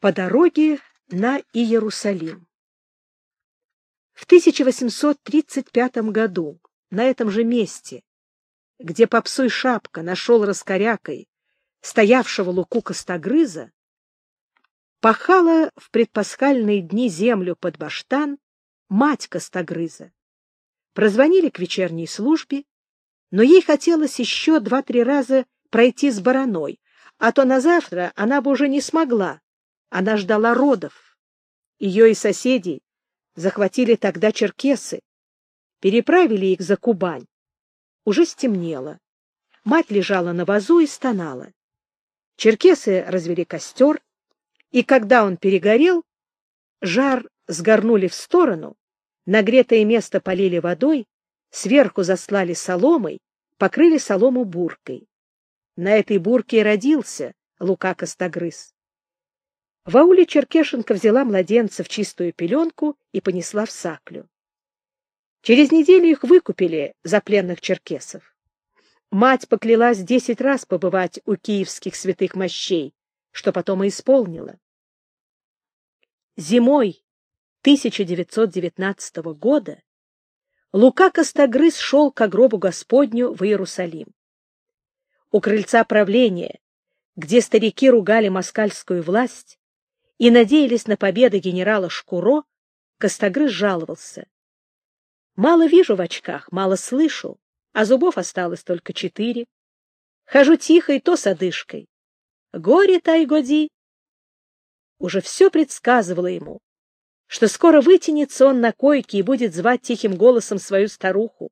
По дороге на Иерусалим. В 1835 году на этом же месте, где Попсуй Шапка нашел раскорякой стоявшего Луку Костогрыза, пахала в предпасхальные дни землю под баштан мать Костогрыза. Прозвонили к вечерней службе, но ей хотелось еще 2-3 раза пройти с бараной, а то на завтра она бы уже не смогла. Она ждала родов. Ее и соседей захватили тогда черкесы, переправили их за Кубань. Уже стемнело. Мать лежала на вазу и стонала. Черкесы развели костер, и когда он перегорел, жар сгорнули в сторону, нагретое место полили водой, сверху заслали соломой, покрыли солому буркой. На этой бурке и родился Лука Костогрыз. В ауле Черкешенко взяла младенца в чистую пеленку и понесла в Саклю. Через неделю их выкупили за пленных черкесов. Мать поклялась 10 раз побывать у киевских святых мощей, что потом и исполнила. Зимой 1919 года Лука Костогрыз шел ко гробу Господню в Иерусалим. У крыльца правления, где старики ругали москальскую власть и надеялись на победы генерала Шкуро, Костогрыз жаловался: «Мало вижу в очках, мало слышу, а зубов осталось только 4. Хожу тихо и то с одышкой. Горе тай годи!» Уже все предсказывало ему, что скоро вытянется он на койке и будет звать тихим голосом свою старуху.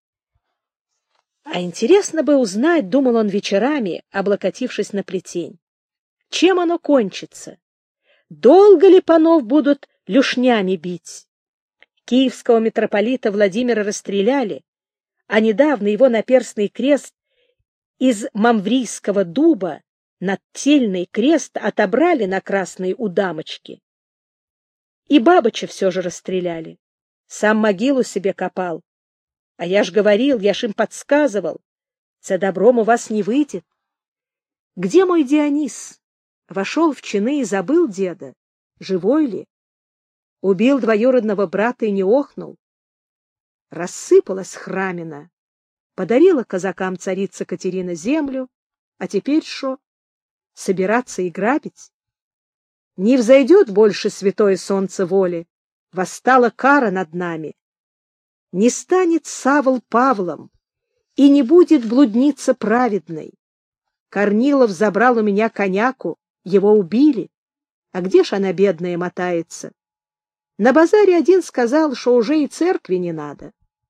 А интересно бы узнать, думал он вечерами, облокотившись на плетень, чем оно кончится. Долго ли панов будут люшнями бить? Киевского митрополита Владимира расстреляли, а недавно его наперстный крест из мамврийского дуба, нательный крест, отобрали на красной у дамочки. И Бабыча все же расстреляли. Сам могилу себе копал. А я ж говорил, я ж им подсказывал. За добром у вас не выйдет. Где мой Дионис? Вошел в чины и забыл деда. Живой ли? Убил двоюродного брата и не охнул. Рассыпалась храмина. Подарила казакам царица Катерина землю. А теперь шо? Собираться и грабить? Не взойдет больше святое солнце воли. Восстала кара над нами. Не станет Савл Павлом, и не будет блудница праведной. Корнилов забрал у меня коняку, его убили. А где ж она, бедная, мотается? На базаре один сказал, что уже и церкви не надо.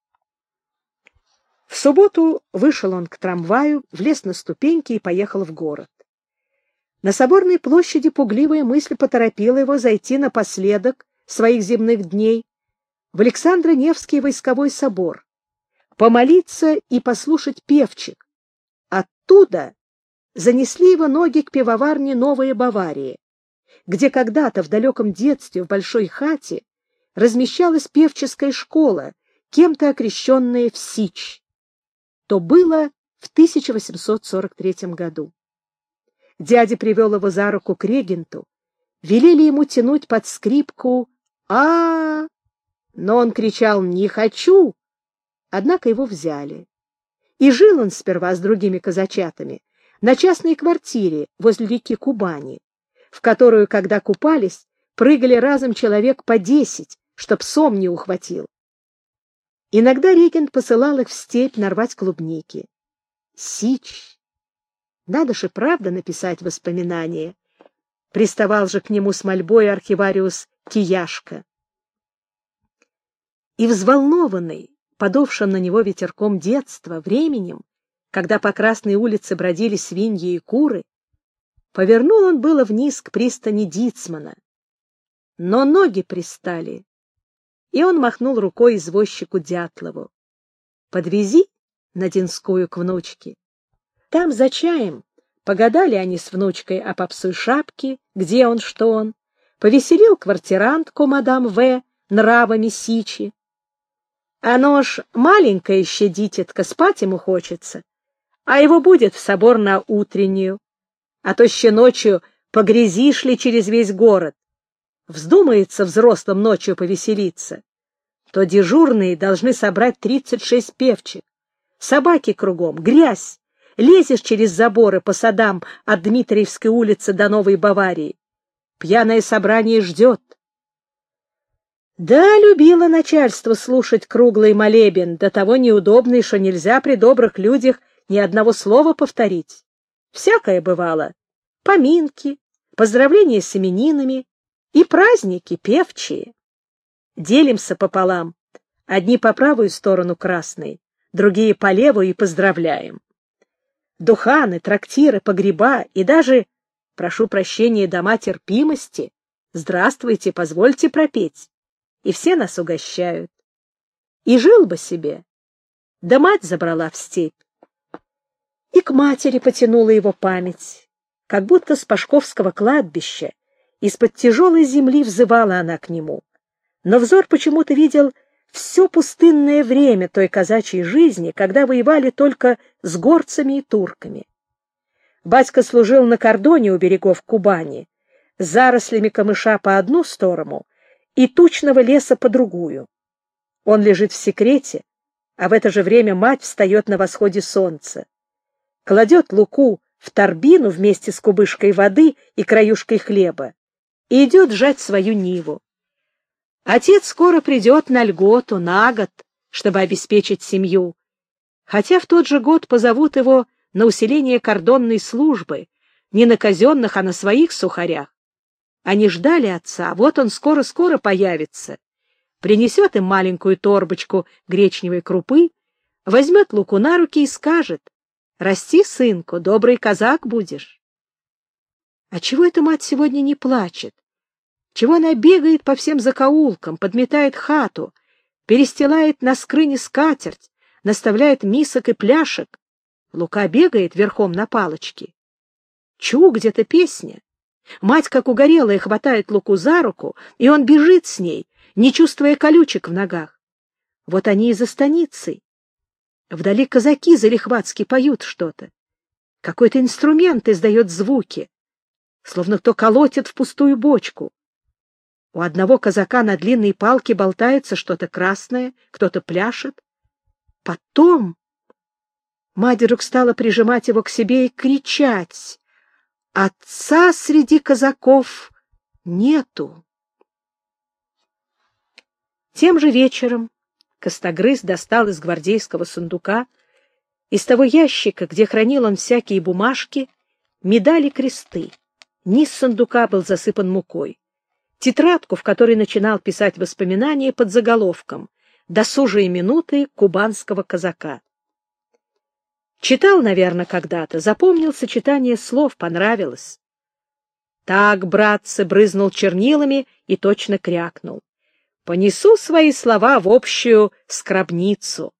В субботу вышел он к трамваю, влез на ступеньки и поехал в город. На Соборной площади пугливая мысль поторопила его зайти напоследок своих земных дней в Александро-Невский войсковой собор, помолиться и послушать певчик. Оттуда занесли его ноги к пивоварне «Новая Бавария», где когда-то в далеком детстве в большой хате размещалась певческая школа, кем-то окрещенная в Сич. То было в 1843 году. Дядя привел его за руку к регенту, велели ему тянуть под скрипку «А-а-а!», но он кричал «Не хочу!». Однако его взяли. И жил он сперва с другими казачатами на частной квартире возле реки Кубани, в которую, когда купались, прыгали разом человек по 10, чтоб сом не ухватил. Иногда регент посылал их в степь нарвать клубники. Сич! Надо же правда написать воспоминания. Приставал же к нему с мольбой архивариус Кияшка. И взволнованный, подувшим на него ветерком детства, временем, когда по Красной улице бродили свиньи и куры, повернул он было вниз к пристани Дицмана. Но ноги пристали, и он махнул рукой извозчику Дятлову: «Подвези на Динскую к внучке». Там за чаем погадали они с внучкой о Попсуй Шапке, где он, что он, повеселил квартирантку мадам В. нравами Сичи. Оно ж маленькое еще дитятко, спать ему хочется, а его будет в собор на утреннюю, а то еще ночью Погрязишь ли через весь город? Вздумается взрослым ночью повеселиться, то дежурные должны собрать 36 певчих. Собаки кругом, грязь. Лезешь через заборы по садам от Дмитриевской улицы до Новой Баварии. Пьяное собрание ждет. Да, любило начальство слушать круглый молебен, до того неудобный, что нельзя при добрых людях ни одного слова повторить. Всякое бывало. Поминки, поздравления с именинами и праздники певчие. Делимся пополам. Одни по правую сторону красной, другие по левую и поздравляем. Духаны, трактиры, погреба и даже, прошу прощения, дома терпимости. Здравствуйте, позвольте пропеть. И все нас угощают. И жил бы себе. Да мать забрала в степь. И к матери потянула его память. Как будто с Пашковского кладбища из-под тяжелой земли взывала она к нему. Но взор почему-то видел все пустынное время той казачьей жизни, когда воевали только с горцами и турками. Батька служил на кордоне у берегов Кубани, с зарослями камыша по одну сторону и тучного леса по другую. Он лежит в секрете, а в это же время мать встает на восходе солнца, кладет Луку в торбину вместе с кубышкой воды и краюшкой хлеба и идет жать свою ниву. Отец скоро придет на льготу, на год, чтобы обеспечить семью, хотя в тот же год позовут его на усиление кордонной службы, не на казенных, а на своих сухарях. Они ждали отца, вот он скоро-скоро появится, принесет им маленькую торбочку гречневой крупы, возьмет Луку на руки и скажет: «Расти, сынку, добрый казак будешь». А чего эта мать сегодня не плачет? Чего она бегает по всем закоулкам, подметает хату, перестилает на скрыне скатерть, наставляет мисок и пляшек? Лука бегает верхом на палочке. Чу, где-то песня. Мать, как угорелая, хватает Луку за руку, и он бежит с ней, не чувствуя колючек в ногах. Вот они и за станицей. Вдали казаки залихватски поют что-то. Какой-то инструмент издает звуки, словно кто колотит в пустую бочку. У одного казака на длинной палке болтается что-то красное, кто-то пляшет. Потом мать вдруг стала прижимать его к себе и кричать: «Отца среди казаков нету!» Тем же вечером Костогрыз достал из гвардейского сундука, из того ящика, где хранил он всякие бумажки, медали-кресты. Низ сундука был засыпан мукой. Тетрадку, в которой начинал писать воспоминания под заголовком «Досужие минуты кубанского казака». Читал, наверное, когда-то, запомнил сочетание слов, понравилось. Так, братцы, брызнул чернилами и точно крякнул: «Понесу свои слова в общую скробницу.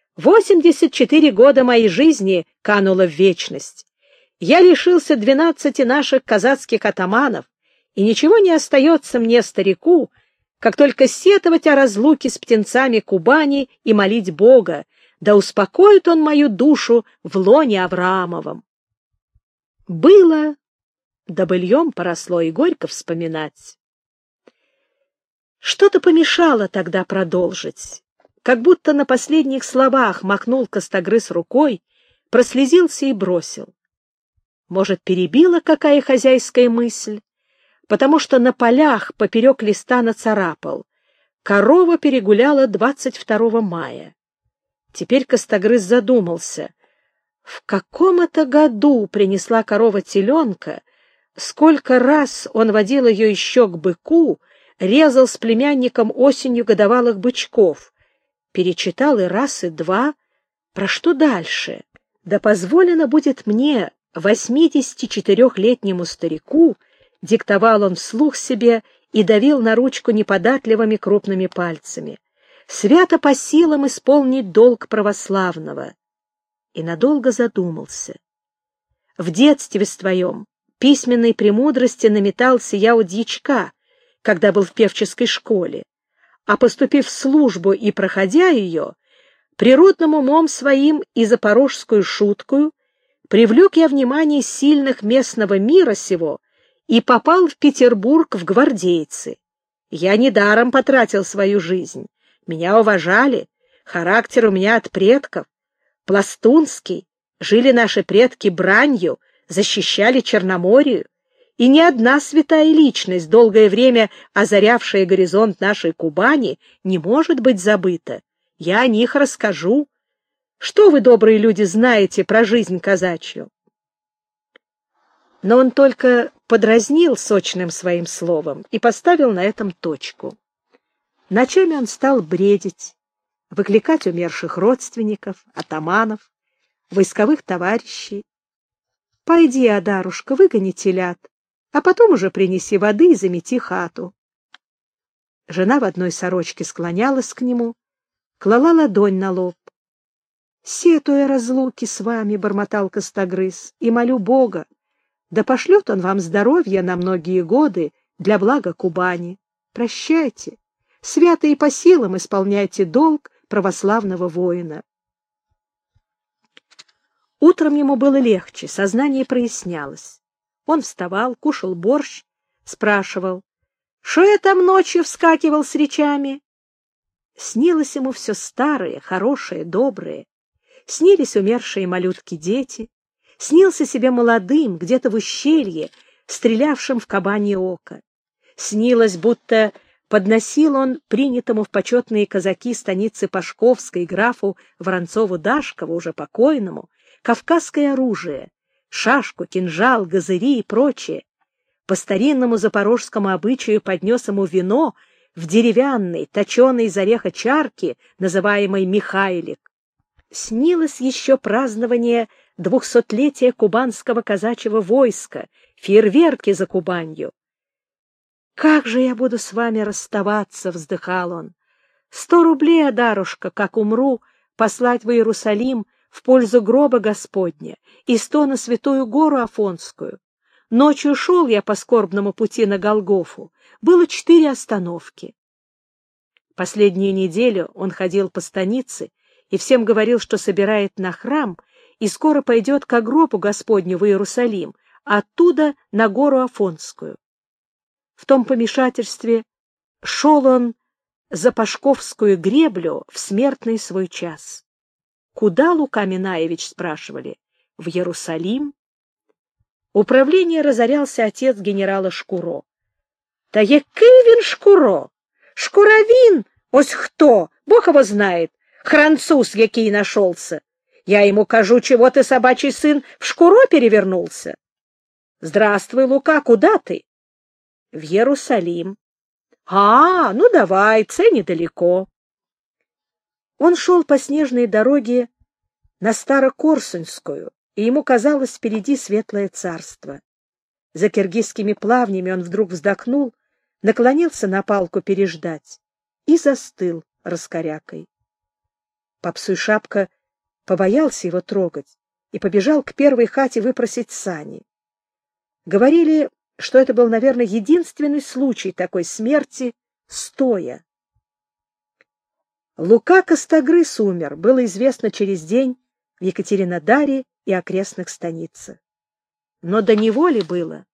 84 года моей жизни кануло в вечность. Я лишился 12 наших казацких атаманов, и ничего не остается мне, старику, как только сетовать о разлуке с птенцами Кубани и молить Бога, да успокоит он мою душу в лоне Авраамовом». Было, да быльем поросло, и горько вспоминать. Что-то помешало тогда продолжить. Как будто на последних словах махнул Костогрыз рукой, прослезился и бросил. Может, перебила какая хозяйская мысль? Потому что на полях поперек листа нацарапал: «Корова перегуляла 22 мая». Теперь Костогрыз задумался, в каком это году принесла корова теленка, сколько раз он водил ее еще к быку, резал с племянником осенью годовалых бычков. Перечитал и раз, и два. Про что дальше? Да позволено будет мне, 84-летнему старику, диктовал он вслух себе и давил на ручку неподатливыми крупными пальцами, свято по силам исполнить долг православного. И надолго задумался. В детстве своем письменной премудрости наметался я у дьячка, когда был в певческой школе, а поступив в службу и проходя ее, природным умом своим и запорожскую шуткою привлек я внимание сильных местного мира сего и попал в Петербург в гвардейцы. Я недаром потратил свою жизнь. Меня уважали, характер у меня от предков. Пластунский, жили наши предки бранью, защищали Черноморию, и ни одна святая личность, долгое время озарявшая горизонт нашей Кубани, не может быть забыта. Я о них расскажу. Что вы, добрые люди, знаете про жизнь казачью? Но он только подразнил сочным своим словом и поставил на этом точку. Ночами он стал бредить, выкликать умерших родственников, атаманов, войсковых товарищей. «Пойди, Адарушка, выгони телят, а потом уже принеси воды и замети хату». Жена в одной сорочке склонялась к нему, клала ладонь на лоб. «Сетуя разлуки с вами, — бормотал Костогрыз, — и молю Бога, да пошлет он вам здоровья на многие годы для блага Кубани. Прощайте, свято и по силам исполняйте долг православного воина». Утром ему было легче, сознание прояснялось. Он вставал, кушал борщ, спрашивал: «Шо я там ночью вскакивал с речами?» Снилось ему все старое, хорошее, доброе. Снились умершие малютки-дети. Снился себе молодым, где-то в ущелье, стрелявшим в кабанье око. Снилось, будто подносил он принятому в почетные казаки станицы Пашковской графу Воронцову-Дашкову, уже покойному, кавказское оружие, шашку, кинжал, газыри и прочее. По старинному запорожскому обычаю поднес ему вино в деревянной, точеной из ореха чарке, называемой Михайлик. Снилось еще празднование 200-летия кубанского казачьего войска, фейерверки за Кубанью. «Как же я буду с вами расставаться?» — вздыхал он. 100 рублей, Адарушка, как умру, послать в Иерусалим в пользу гроба Господня, и 100 на Святую гору Афонскую. Ночью шел я по скорбному пути на Голгофу. Было 4 остановки. Последнюю неделю он ходил по станице и всем говорил, что собирает на храм и скоро пойдет ко гробу Господню в Иерусалим, а оттуда на гору Афонскую. В том помешательстве шел он за Пашковскую греблю в смертный свой час. «Куда, Лука Минаевич?» — спрашивали. «В Иерусалим». Управление разорялся отец генерала Шкуро. «Та який він Шкуро? Шкура він, ось хто, Бог его знает, француз який нашелся. Я ему кажу, чего ты, собачий сын, в Шкуро перевернулся?» «Здравствуй, Лука, куда ты?» «В Иерусалим». Ну давай, це недалеко». Он шел по снежной дороге на Старокорсуньскую, и ему казалось впереди светлое царство. За киргизскими плавнями он вдруг вздохнул, наклонился на палку переждать и застыл раскорякой. Попсуй Шапка побоялся его трогать и побежал к первой хате выпросить сани. Говорили, что это был, наверное, единственный случай такой смерти стоя. Лука Костогрыз умер, было известно через день в Екатеринодаре и окрестных станицах. Но до него ли было?